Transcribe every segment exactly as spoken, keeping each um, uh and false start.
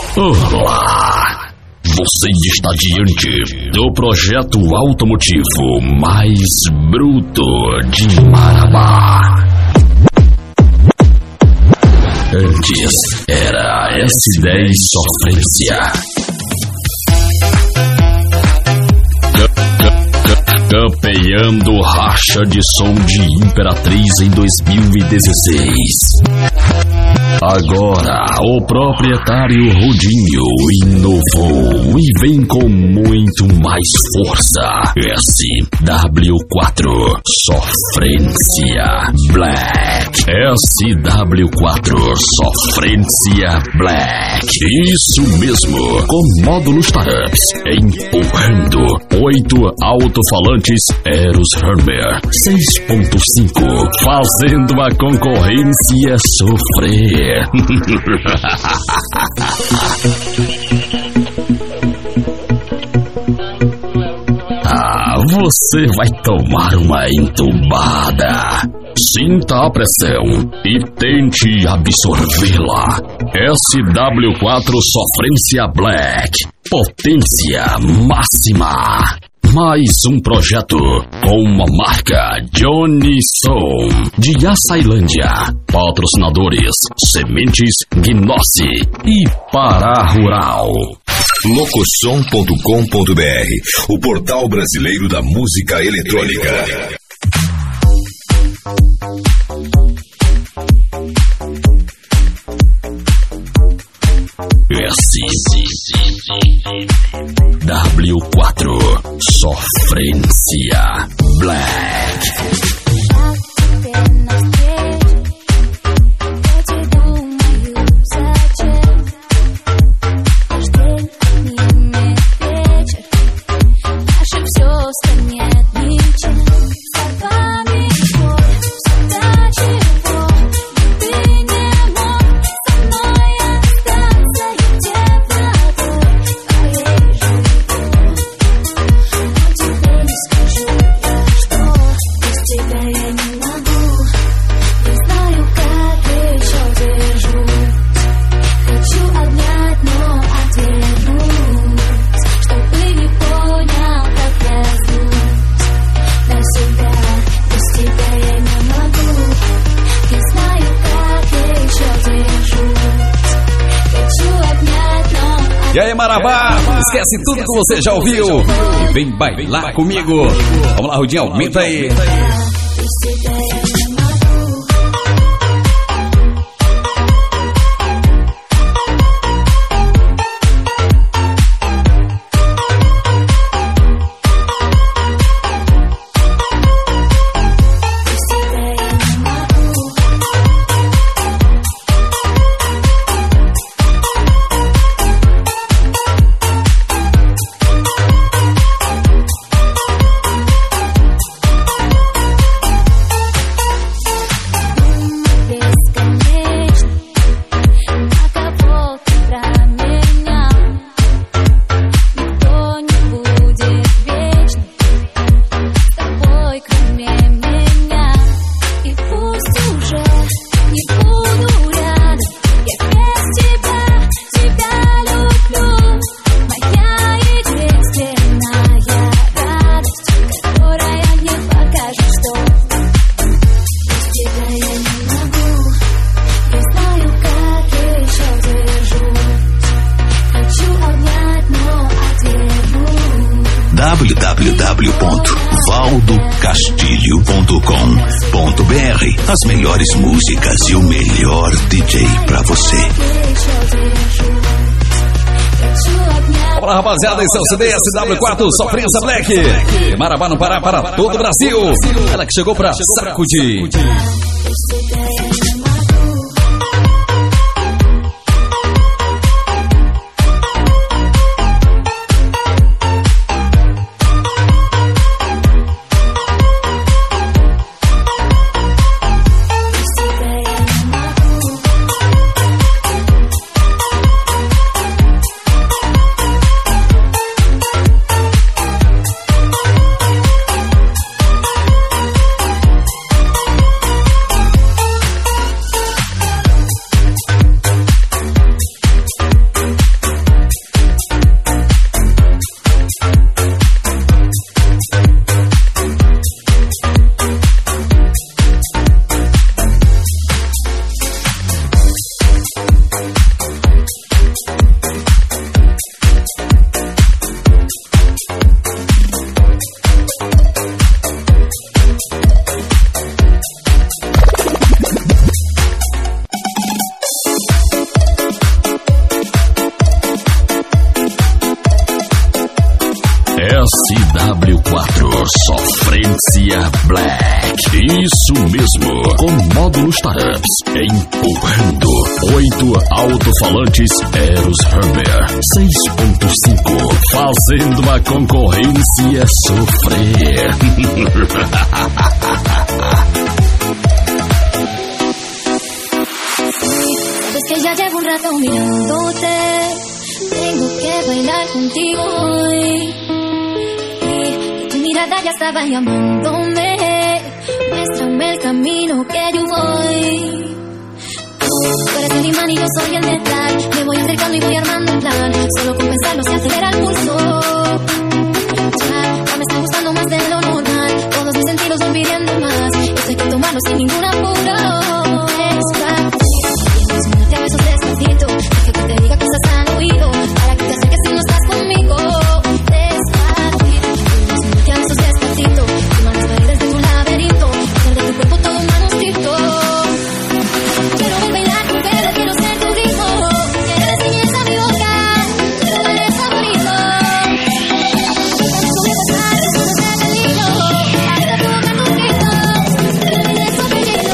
Olá! Você está diante do projeto automotivo mais bruto de Marabá. Antes era S dez Sofrência. Campeando racha de som de Imperatriz em dois mil e dezesseis. Agora, o proprietário Rudinho inovou e vem com muito mais força. S W quatro Sofrência Black. S W quatro Sofrência Black. Isso mesmo, com módulos Tarups, empurrando oito alto-falantes Eros Hermer seis ponto cinco, fazendo a concorrência sofrer. Ah, você vai tomar uma entubada. Sinta a pressão e tente absorvê-la. S W quatro Sofrência Black. Potência máxima. Mais um projeto com uma marca Johnny Som de Açailândia. Patrocinadores Sementes Gnose e Pará Rural. Locosom ponto com ponto b r, o portal brasileiro da música eletrônica. S W quatro Sofrência Black. E aí, Marabá, esquece tudo que você já ouviu e vem bailar comigo. Vamos lá, Rudinho, aumenta aí. w w w ponto valdo castilho ponto com ponto b r. As melhores músicas e o melhor D J pra você. Vamos lá, rapaziada, esse é o C D S W quatro Sofrência Black. Marabá no Pará para todo o Brasil. Ela que chegou pra sacudir. S W quatro, Sofrência Black. Isso mesmo, com módulo Startups, empurrando oito alto-falantes Eros Humber seis ponto cinco, fazendo a concorrência sofrer. Sabes que ya llevo un rato mirándote, tengo que bailar contigo hoy. Y tu mirada ya estaba llamándome, muéstrame el camino que yo voy. Tú eres el imán y yo soy el metal, me voy acercando y voy armando un plan, solo con pensarlo se acelera el pulso. Ya, ya me está gustando más de lo normal, todos mis sentidos van pidiendo más, esto hay que tomarlo sin ningún apuro. Te besos despacito, deja que te diga cosas al oído, para que te acerques si no estás conmigo. Despacito, te besos despacito, tu mano va a ir desde tu laberinto, hacer de tu cuerpo todo un manuscrito. Quiero ver bailar tu pelo, quiero ser tu ritmo, quiero enseñar a mi boca, tu lugar favorito. Tú me pasas, tú no seas peligro, hasta tu boca tu grito, tu beso pequeño.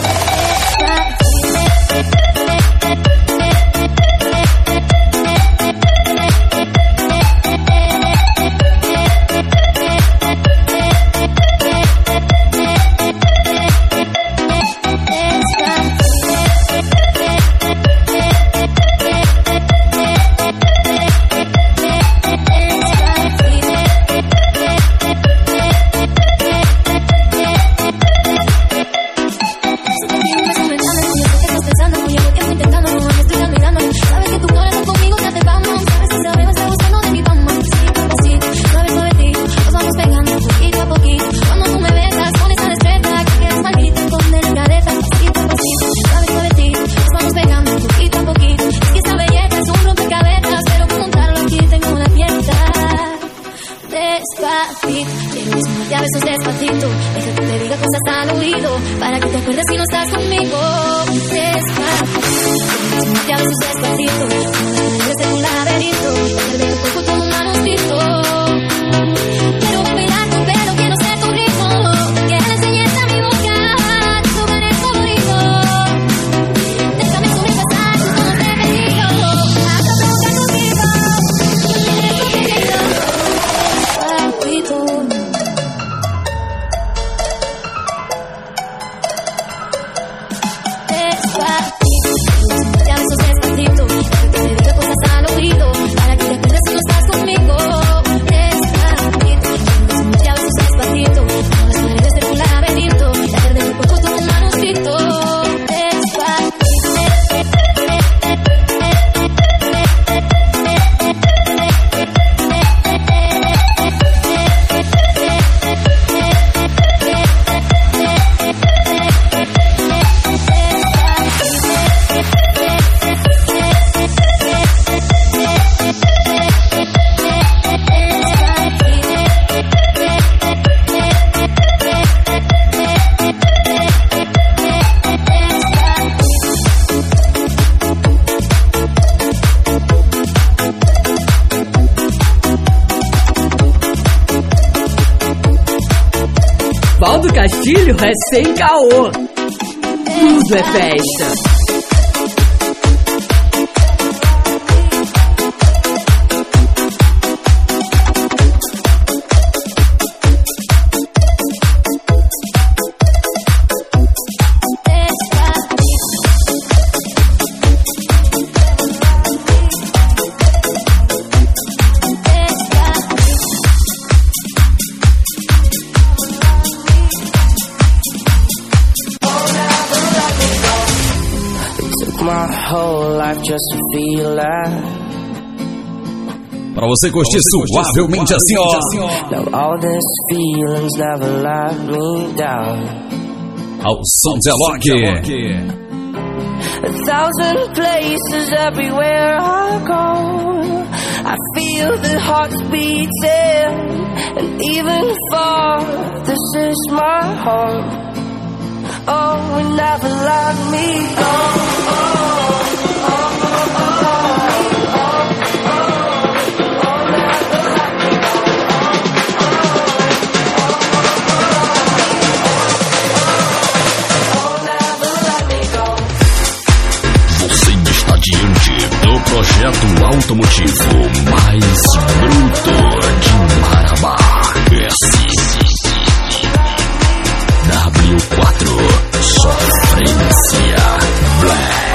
Valdo Castilho é sem caô. Tudo é festa. Pra você curtir suavemente assim, ó. Ao som de Alok. A thousand places everywhere I go, I feel the hearts beating, and even far, this is my home. Oh, we never let me go. Oh, oh, oh, oh, oh, oh. projeto automotivo mais bruto de Marabá. S W quatro Sofrência Black.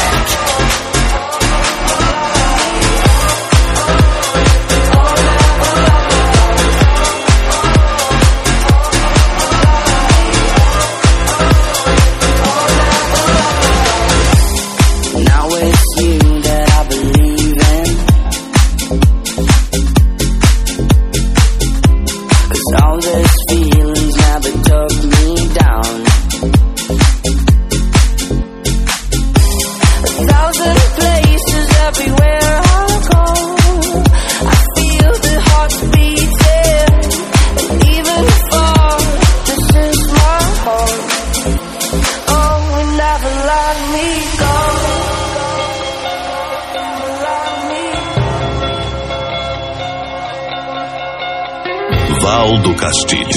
Valdo Castilho,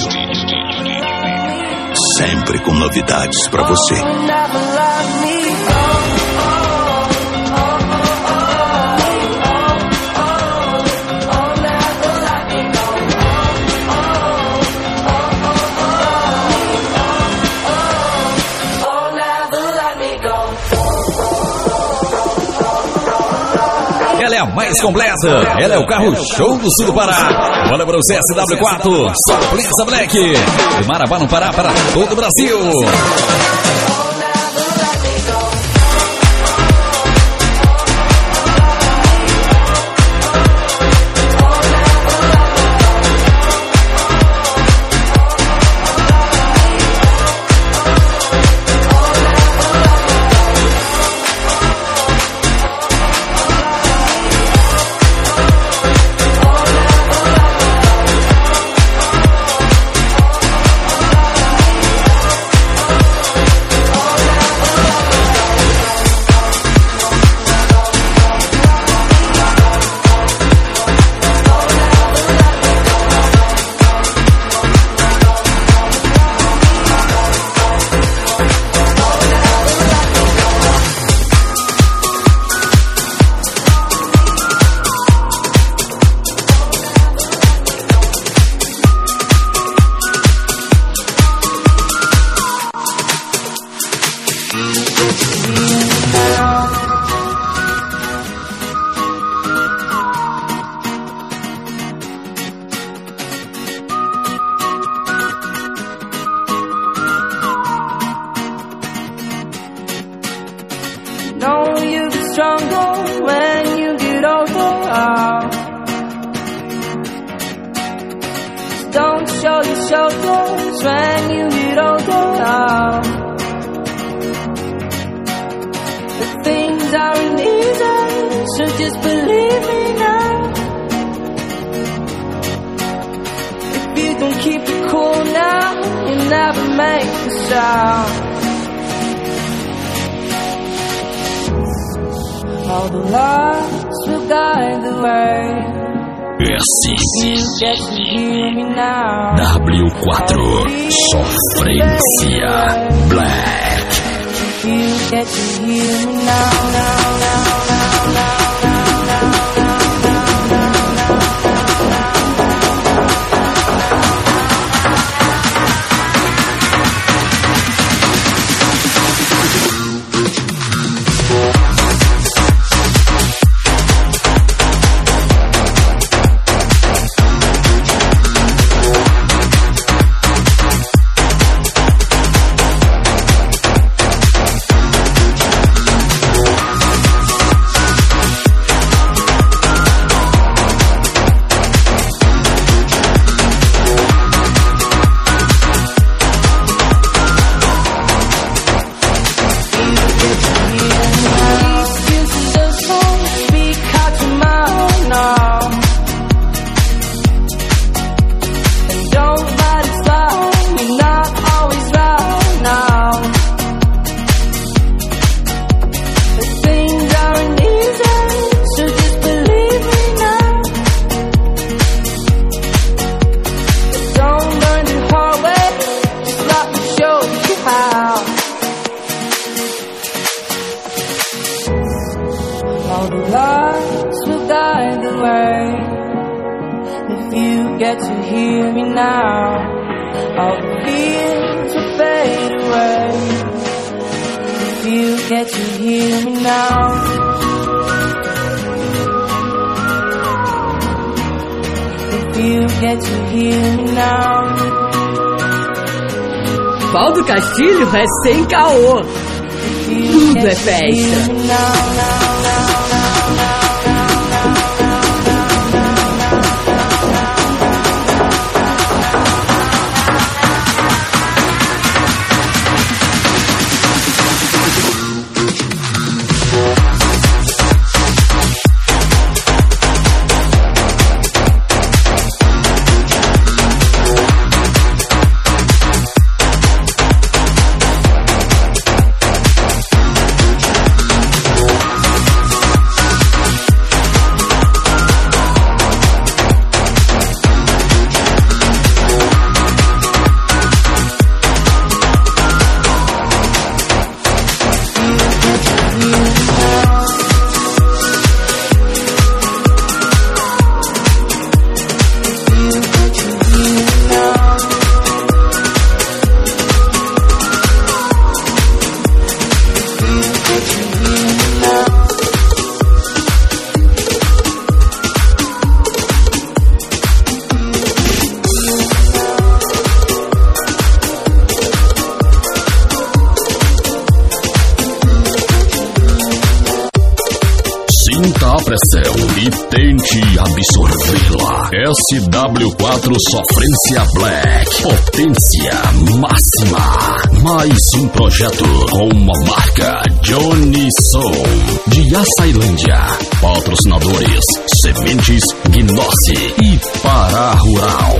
sempre com novidades pra você. Ela é a mais completa, ela é o carro show do sul do Pará. Olha para o C S W quatro, Sofrência Black. De Marabá no Pará para todo o Brasil. W quatro Sofrência Black. You get to hear me now, now, now, now, now, now, now, now. stars will guide the way. If you get to hear me now, all the fears will fade away. If you get to hear me now, if you get to hear me now. Valdo Castilho é sem caô. Tudo é festa. E tente absorvê-la. S W quatro Sofrência Black. Potência máxima. Mais um projeto com uma marca Johnny Soul de Açailândia. Patrocinadores Sementes Gnose e Pará Rural.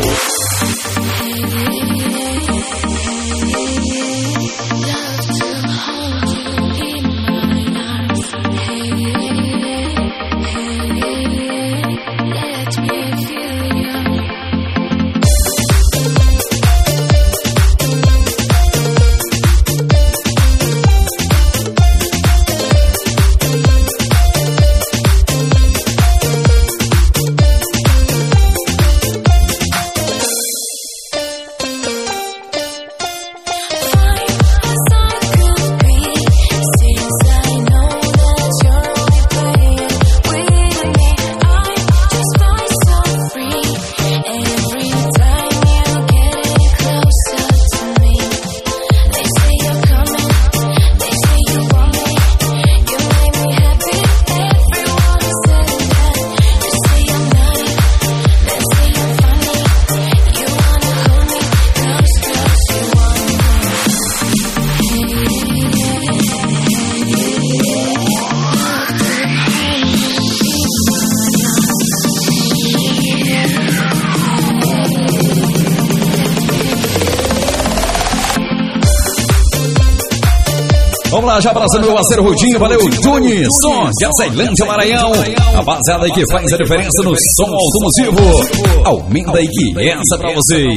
Vamos lá, já abraçando meu parceiro Rudinho, valeu, Johnny, som de Açailândia, Maranhão. Rapaziada aí que faz a diferença no som automotivo. Aumenta aí que essa é pra vocês.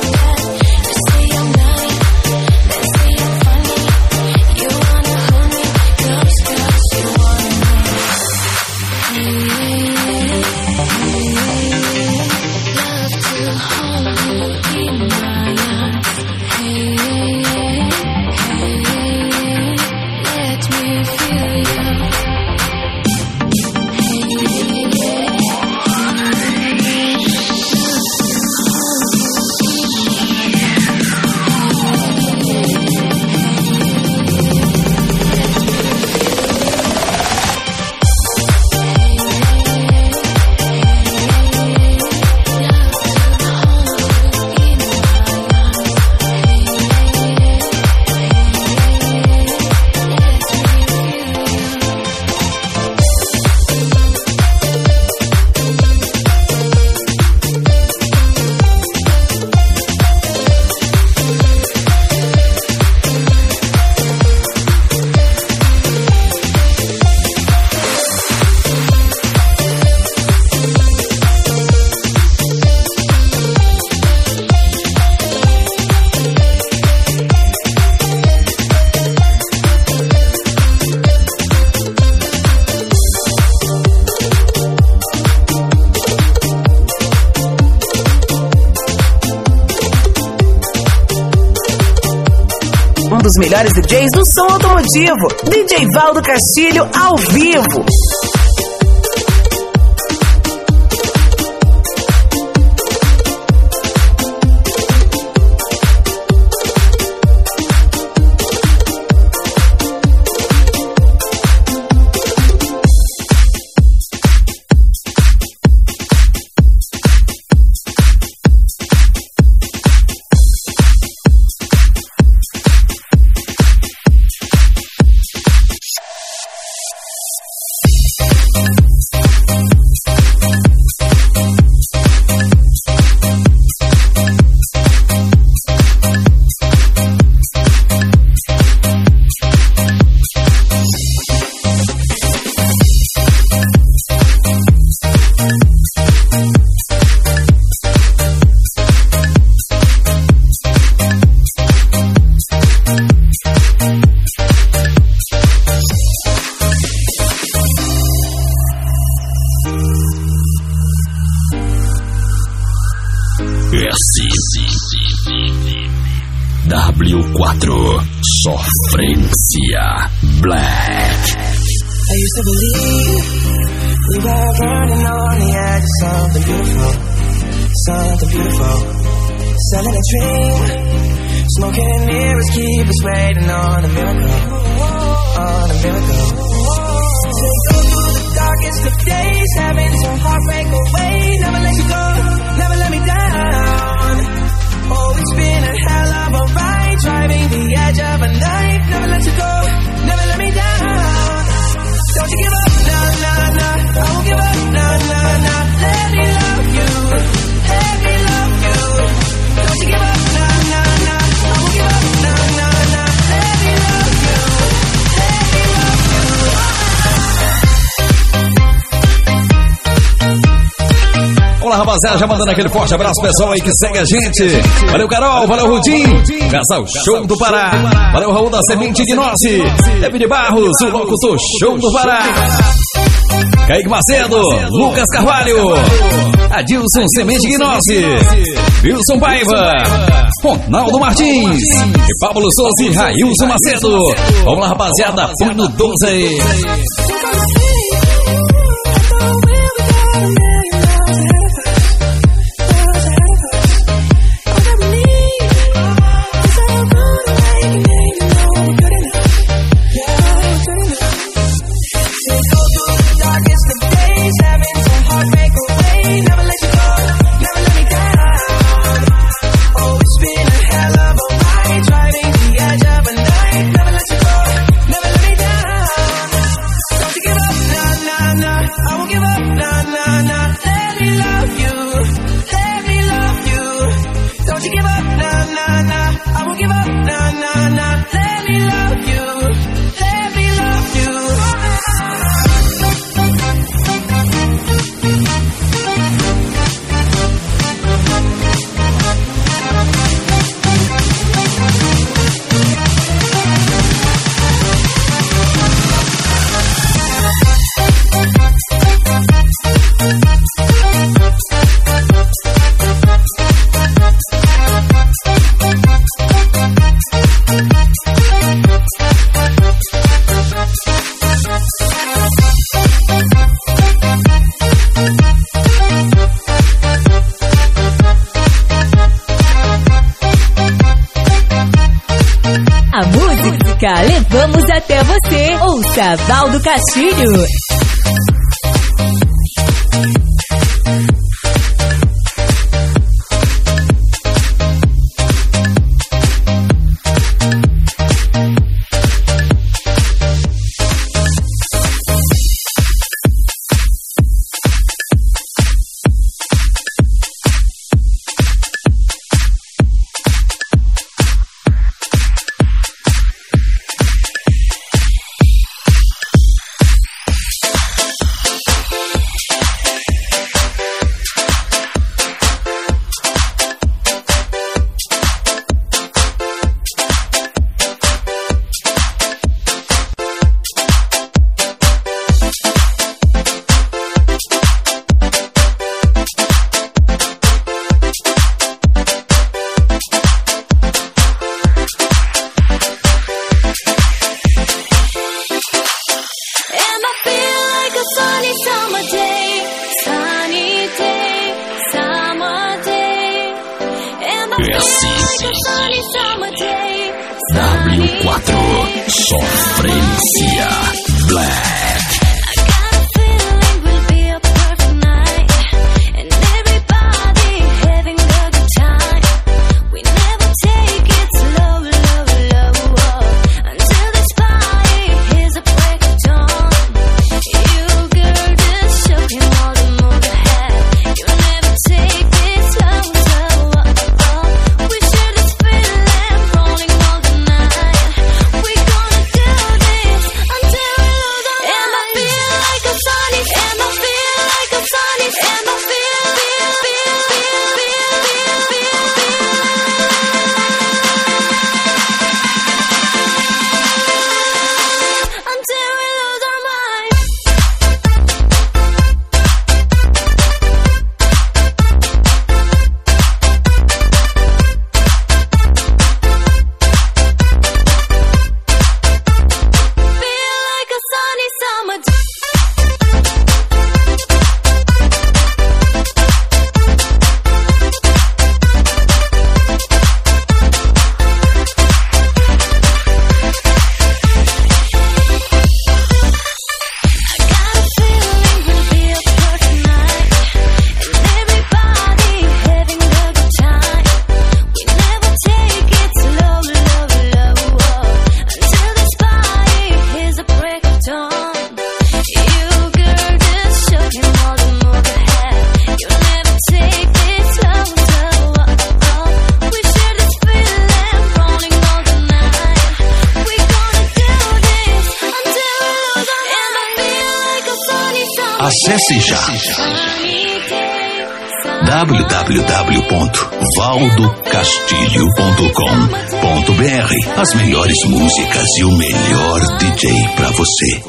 You wanna hold me dos melhores D Js do som automotivo. D J Valdo Castilho ao vivo. W quatro Sofrência Black. I used to believe we were burning on the edge of something beautiful, something beautiful. Selling a dream, smoking mirrors keep us waiting on a miracle, on a miracle. So go through the darkest of days, having some heartbreak away. Never let you go, never let me down. Oh, it's been a hell of a ride, driving the edge of a knife. Never let you go, never let me down. Don't you give up, nah, nah, nah. I won't give up, nah, nah, nah. Let me love you, let me love you. Don't you give up, nah, nah, nah. I won't give up, nah, nah, nah. Let me love you, let me love you. Olá, rapaziada, já mandando aquele forte abraço pessoal aí que segue a gente. Valeu, Carol, valeu, Rudim. Casal Show do Pará. Valeu, Raul da Semente Gnose. David Barros, o locutor Show do Pará. Kaique Macedo, Lucas Carvalho. Adilson Semente Gnose. Wilson Paiva. Ronaldo Martins. E Pablo Souza e Railson Macedo. Vamos lá, rapaziada, põe no doze aí. Levamos até você. Ouça Valdo Castilho. W quatro, Sofrência Black. Acesse já w w w ponto valdo castilho ponto com ponto b r. As melhores músicas e o melhor D J pra você.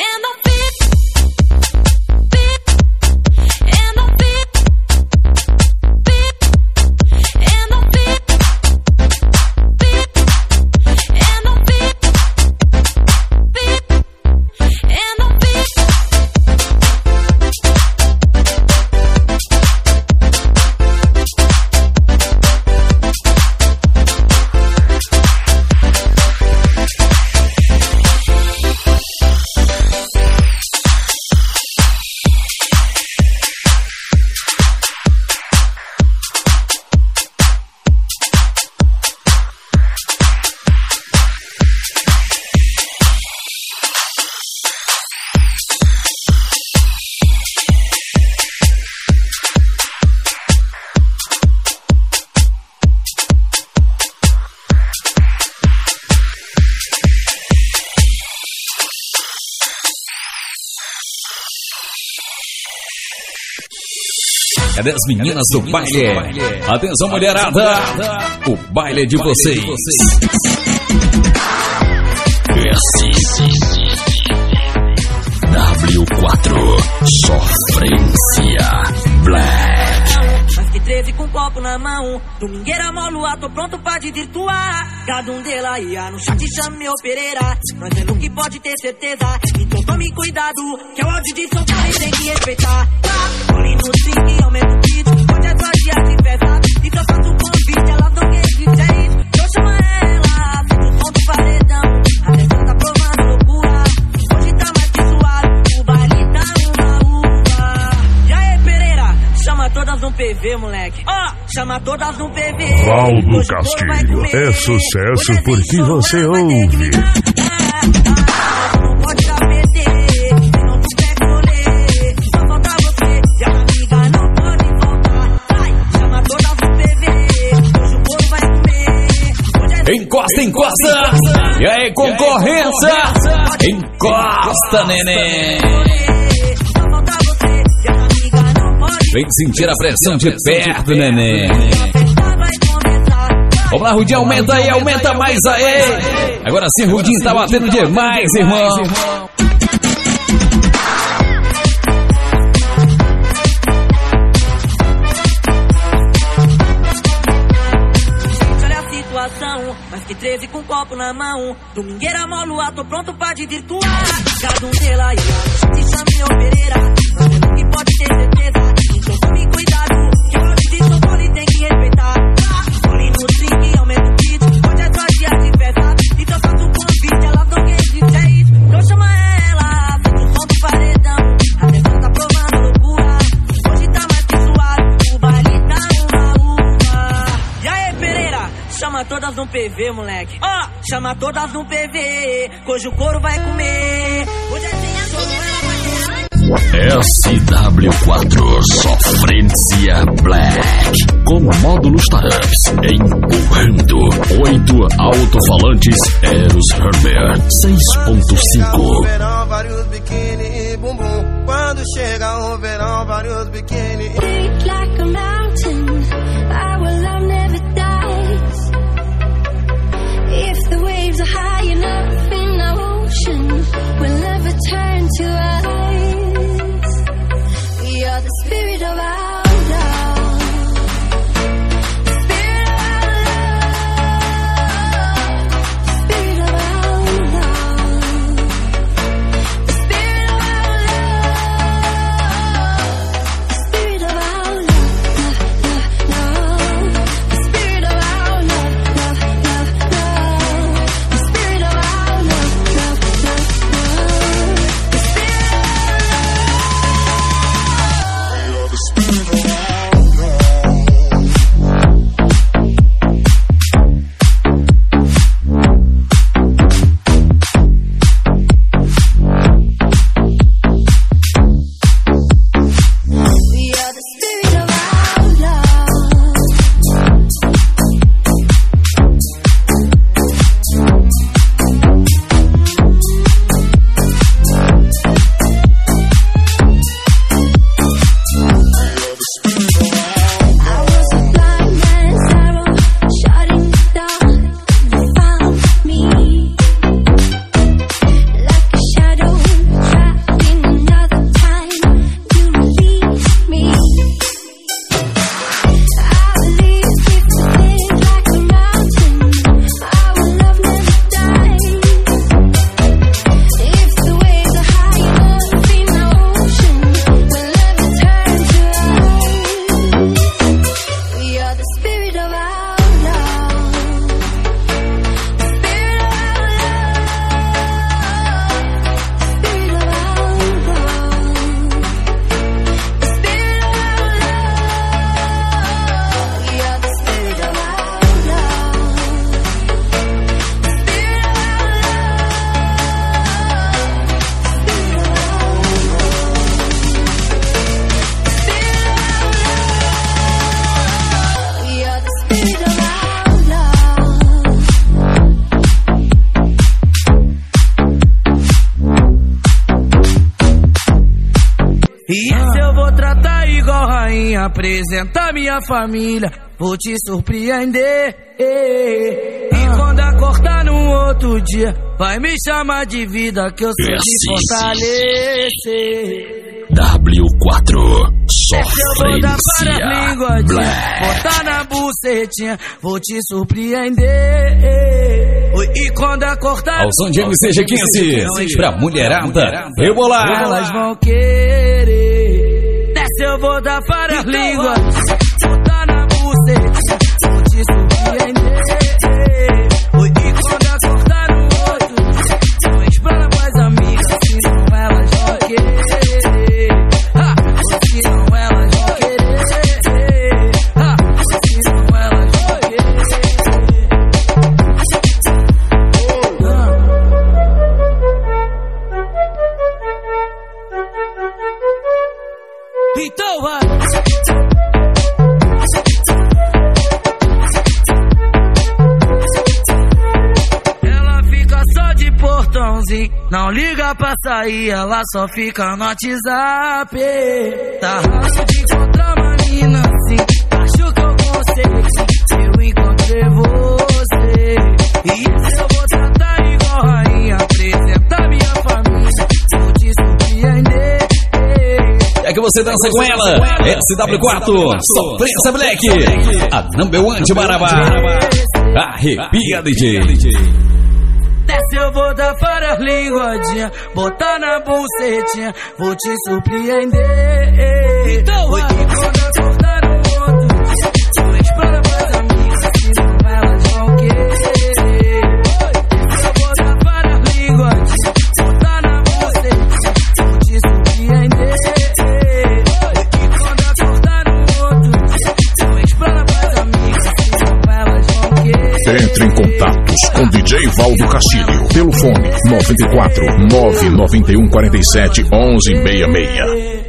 Cadê as meninas do baile? Atenção, mulherada! O baile é de vocês. W quatro, Sofrência Black. Mas que treze com um copo na mão, domingueira molua, tô pronto pra desvirtuar. Cada um dela ia no chat, chame meu Pereira. Nós vendo que pode ter certeza, então tome cuidado, que é o áudio de São Paulo e tem que respeitar. Olhe no drink, aumenta o beat, hoje é só dia de festa. E se eu faço um convite, elas não querem que é isso. Eu chamo ela, fico o som do paredão, a festa tá provando loucura. Hoje tá mais que suave, o baile tá uma uva. E aí, Pereira, chama todas no P V, moleque. Ó, oh, chama todas no P V. Valdo Castilho, é sucesso porque você ouve. Não pode dar P T, se não puder colher. Só falta você, e a amiga não pode voltar. Vai, chama todas no P V, hoje o povo vai comer. Encosta, encosta! E aí, concorrência? Encosta, neném! Vem sentir a pressão de perto, neném. Vamos lá, Rudinho, aumenta aí, aumenta mais aí. Agora sim, Rudinho tá batendo demais, irmão. Olha a situação, mas que treze com um copo na mão. Domingueira molua, tô pronto pra desvirtuar. Cada um dela aí, te chame meu Pereira. Nós temos que pode ter certeza. Então tome cuidado, que eu de São Paulo e tem que respeitar. Olhe chama todas no P V, moleque. Ó, oh, chama todas no P V, hoje o couro vai comer. Hoje é sem S W quatro Sofrência Black com módulos Tarups empurrando oito alto-falantes Eros Herbert seis ponto cinco. Verão, vários biquíni e bumbum. Quando chega o verão, vários biquíni. Deep like a mountain, our love never dies. If the waves are high enough in the ocean, we'll never turn to ice. We are the spirit of our love. Spirit of our love. Spirit of our love. The spirit of our love. Spirit of our love, love, love. The spirit of our love, love, love, love. The spirit of our love, love, love, love. The spirit of our apresentar minha família, vou te surpreender. E quando acordar no outro dia, vai me chamar de vida, que eu sei te fortalecer. W quatro Sofrência Black. Botar na bucetinha, vou te surpreender. E quando acordar ao som de M C G quinze, pra mulherada rebolar, elas vão querer. Desce, eu vou dar várias línguas, botar na bucetinha, vou te surpreender. E quando acordar no outro, vou explanar pras amigas, senão elas vão querer. Ha! Senão elas vão querer. Ha! Senão elas vão querer. Então vai! Ela fica só de portãozinho, não liga pra sair, ela só fica no WhatsApp. Tá raro de encontrar uma mina assim, acho que eu consegui, eu encontrei você. E esse eu vou tratar igual rainha, apresentar minha família, vou te surpreender. É que você dança com ela, S W quatro, Sofrência Black, a number one de Marabá. Arrepia, D J. Desce, eu vou dar várias linguadinhas, botar na bucetinha, vou te surpreender. Então vai! Quando acordar no outro dia, vou explorar pras amigas, senão elas vão querer. Eu vou dar várias linguadinhas, botar na bucetinha, vou te surpreender. E quando acordar no outro dia, vou explorar pras amigas, senão elas vão querer. Entre em contatos com D J Valdo Castilho pelo fone nove quatro nove nove um quatro sete um um seis seis.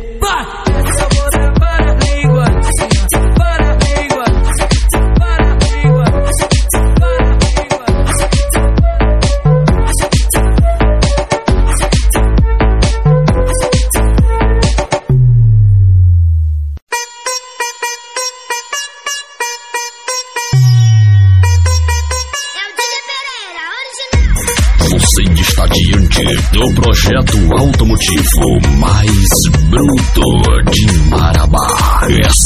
Do projeto automotivo mais bruto de Marabá. S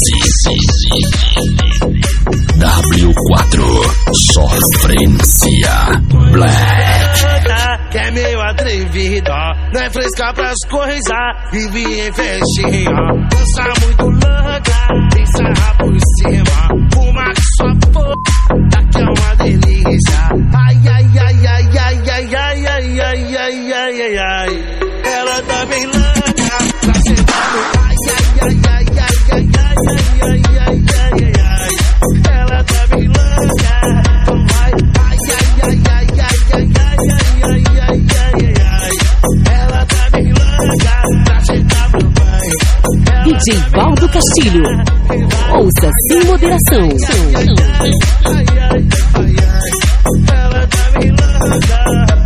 W quatro Sofrência Black. Que é meio atrevida, não é fresca pras coisas, vive em festinha. Dança muito louca, tem sarra por cima. Fuma que sua porra, daqui é uma delícia. Ai, ai, ai, ai, ai, ai, ai, ai, ai, ai, ai, ai, ai. Ela tá bem louca, pra sentar no ai, ai, ai, ai, ai, ai, ai, ai, ai, ai, ai. Ela tá bem louca, então vai, ai, ai, ai, ai, ai, ai, ai, ai, ai, ai, ai. Ela tá bem louca, pra sentar no banho. D J Valdo Castilho, ouça sem moderação. Ai, ai, ai, ai, ela tá bem louca.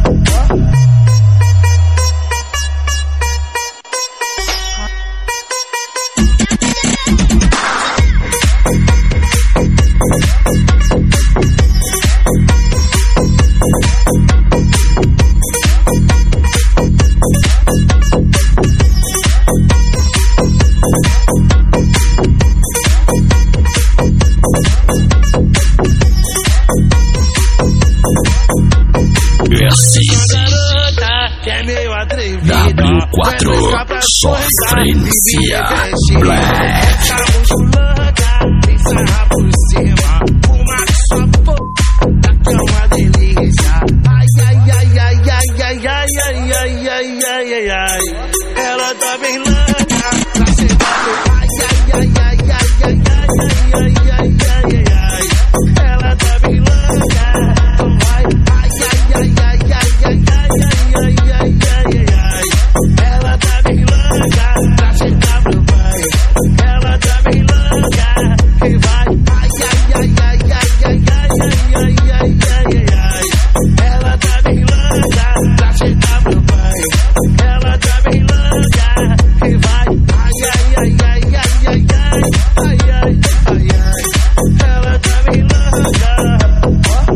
W quatro Sofrência Black. Tem sarra por cima, fuma que sua porra, daqui é uma delícia. Ai, ai, ai, ai, ai, ai, ai, ai, ai, ai, ai, ai, ai. Ela tá bem louca, pra sentar no ai, ai, ai, ai, ai, ai, ai, ai, ai, ai, ai. Ela tá bem louca, então vai, ai, ai, ai, ai, ai, ai, ai, ai, ai, ai, ai. Ela tá bem louca, pra sentar no banho. Ela tá bem louca, que vai, ai, ai, ai, ai, ai, ai, ai, ai, ai, ai, ai. Ela tá bem louca, pra sentar no banho. Ela tá bem louca, que vai, ai, ai, ai, ai, ai, ai, ai, ai, ai, ai. Ela tá bem louca.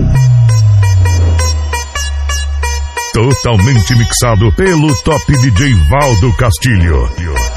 Totalmente mixado pelo top D J Valdo Castilho.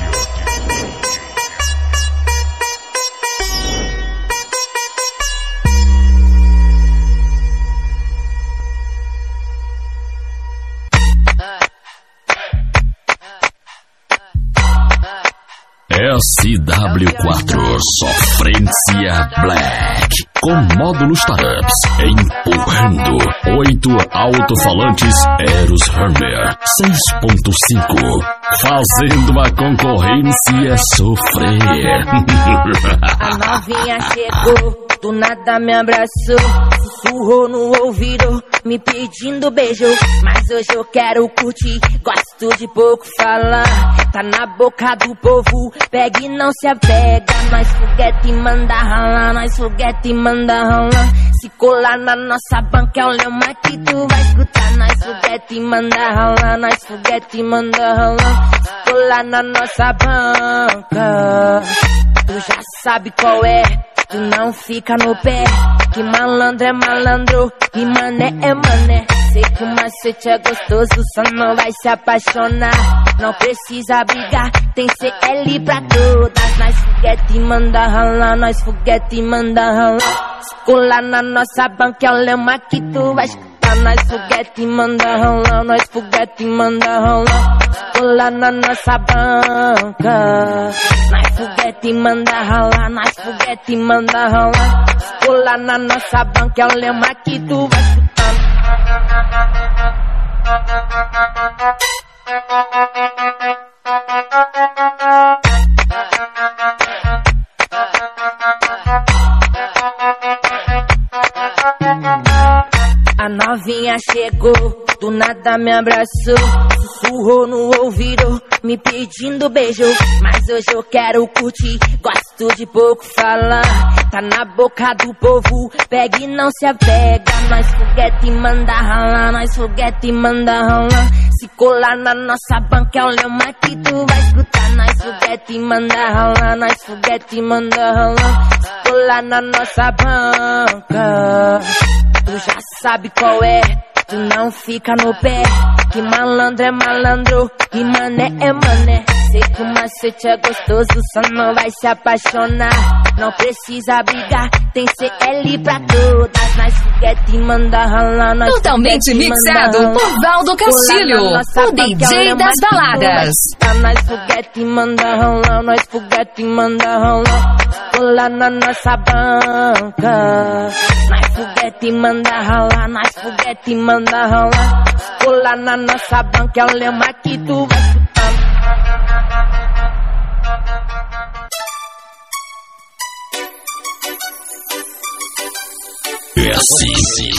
S W quatro Sofrência Black. Com módulos Startups, empurrando oito alto-falantes Eros Hermer seis ponto cinco, fazendo a concorrência sofrer. A novinha chegou, do nada me abraçou, sussurrou no ouvido, me pedindo beijo. Mas hoje eu quero curtir, gosto de pouco falar. Tá na boca do povo, pega e não se apega. Nós foguete e manda ralar, nós foguete e manda ralar. Se colar na nossa banca é o lema que tu vai escutar. Nós foguete e manda ralar, nós foguete e manda ralar. Se colar na nossa banca, tu já sabe qual é. Tu não fica no pé, que malandro é malandro e mané é mané. Sei que o macete é gostoso, só não vai se apaixonar. Não precisa brigar, tem C L pra todas. Nós foguete e manda ralar, nós foguete e manda ralar. Se colar na nossa banca é o lema que tu vai escutar. Nós foguete e manda ralar, nós foguete e manda ralar. Se colar na nossa banca, nós foguete e manda ralar, nós foguete e manda ralar. Se colar na nossa banca é o lema que tu vai escutar. A novinha chegou, do nada me abraçou, sussurrou no ouvido, me pedindo beijo. Mas hoje eu quero curtir, gosto de pouco falar. Tá na boca do povo, pega e não se apega. Nós foguete e manda ralar, nós foguete e manda ralar. Se colar na nossa banca é o lema que tu vai escutar. Nós foguete e manda ralar, nós foguete e manda ralar. Se colar na nossa banca, tu já sabe qual é, tu não fica no pé. Que malandro é malandro e mané é mané. Sei que o macete é gostoso, só não vai se apaixonar. Não precisa brigar, tem C L pra todas. Nós foguete e manda ralar, nós totalmente mixado por Valdo Castilho, o D J das baladas. Nós foguete e manda ralar, nós foguete e manda ralar. Colar na nossa banca, nós foguete e manda ralar, nós foguete e manda ralar. Colar na nossa banca é o lema que tu vai escutar. É assim.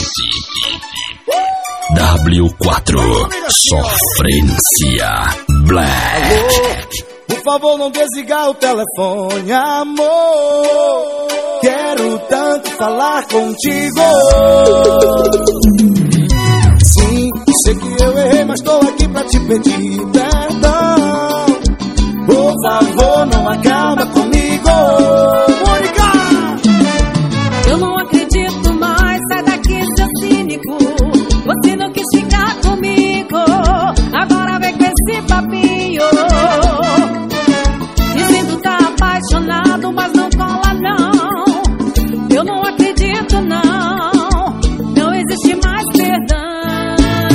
W quatro Sofrência Black. Alô, por favor não desligar o telefone, amor. Quero tanto falar contigo. Sim, sei que eu errei, mas tô aqui pra te pedir perdão. Por favor, não acaba comigo. Mônica! Eu não acredito mais, sai daqui, seu cínico. Você não quis ficar comigo, agora vem com esse papinho. Dizendo tá apaixonado, mas não cola não. Eu não acredito não, não existe mais perdão.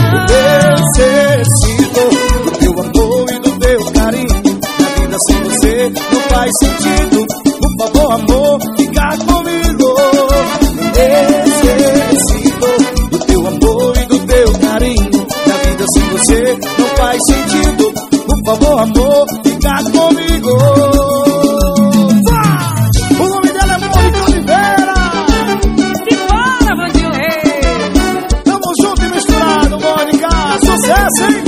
Necessito do teu amor e do teu carinho. Na vida sem você não faz sentido. Por favor, amor, fica comigo. Necessito do teu amor e do teu carinho. Na vida sem você não faz sentido. Por favor, amor, fica comigo. Vai! O nome dela é Mônica Oliveira. Simbora, Vandinho Rei. Tamo junto e misturado, Mônica. Sucesso, hein?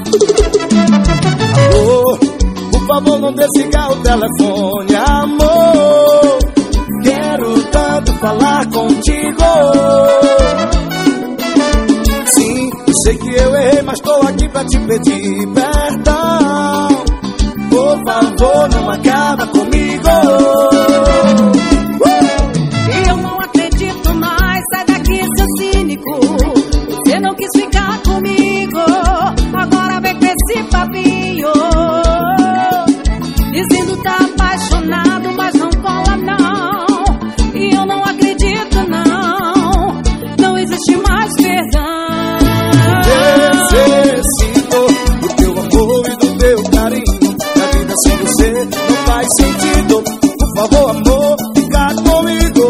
Alô, por favor, não desligar o telefone, amor. Quero tanto falar contigo. Sim, eu sei que eu errei, mas tô aqui pra te pedir perdão. Por favor, não acaba comigo. uh! Eu não acredito mais, sai daqui, seu cínico. Você não quis ficar comigo, agora vem com esse papinho. Dizendo tá apaixonado, mas não cola não. E eu não acredito não, não existe mais perdão. Necessito do teu amor e do teu carinho. Na vida sem você não faz sentido. Por favor, amor, fica comigo.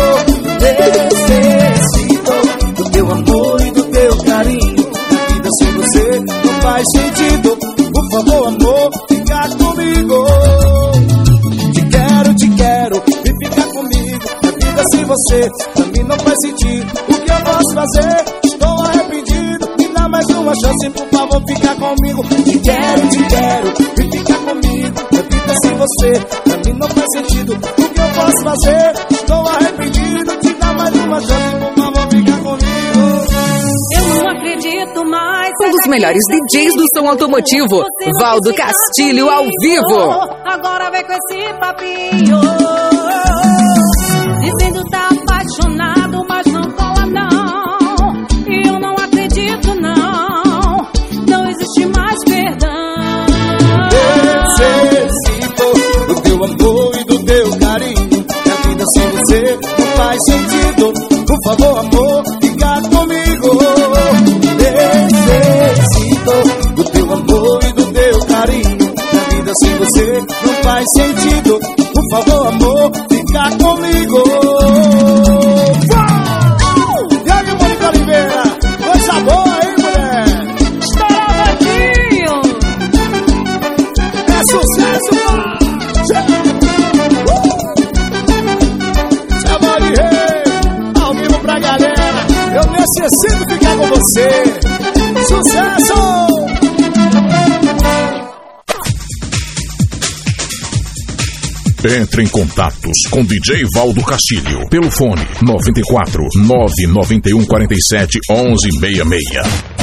Necessito do teu amor e do teu carinho. Na vida sem você não faz sentido. Por favor, amor, fica comigo. Te quero, te quero, e fica comigo. Na vida sem você, pra mim não faz sentido. O que eu posso fazer? Estou arrependido. Me dá mais uma chance, por favor, fica comigo. Te quero, te quero, e fica comigo. Na vida sem você, pra mim não faz sentido. O que eu posso fazer? Estou arrependido. Te dá mais uma chance, por favor, fica comigo. Eu não acredito mais. Um dos melhores D Js do som automotivo, Valdo Castilho ao vivo. Agora vem com esse papinho. Dizendo tá apaixonado, mas não cola não. E eu não acredito não, não existe mais perdão. Necessito do teu amor e do teu carinho. Na vida sem você não faz sentido. Por favor, amor, fica comigo. Necessito do teu amor e do teu carinho. Na vida sem você não faz sentido. Por favor, amor, fica comigo. E aí, Mônica Oliveira, coisa boa, hein, mulher? Estouradinho. É sucesso, Chama de rei, ao vivo pra galera. Eu mesmo necessito ficar com você. Sucesso! Entre em contatos com D J Valdo Castilho pelo fone nove quatro nove nove um quatro sete um um seis seis.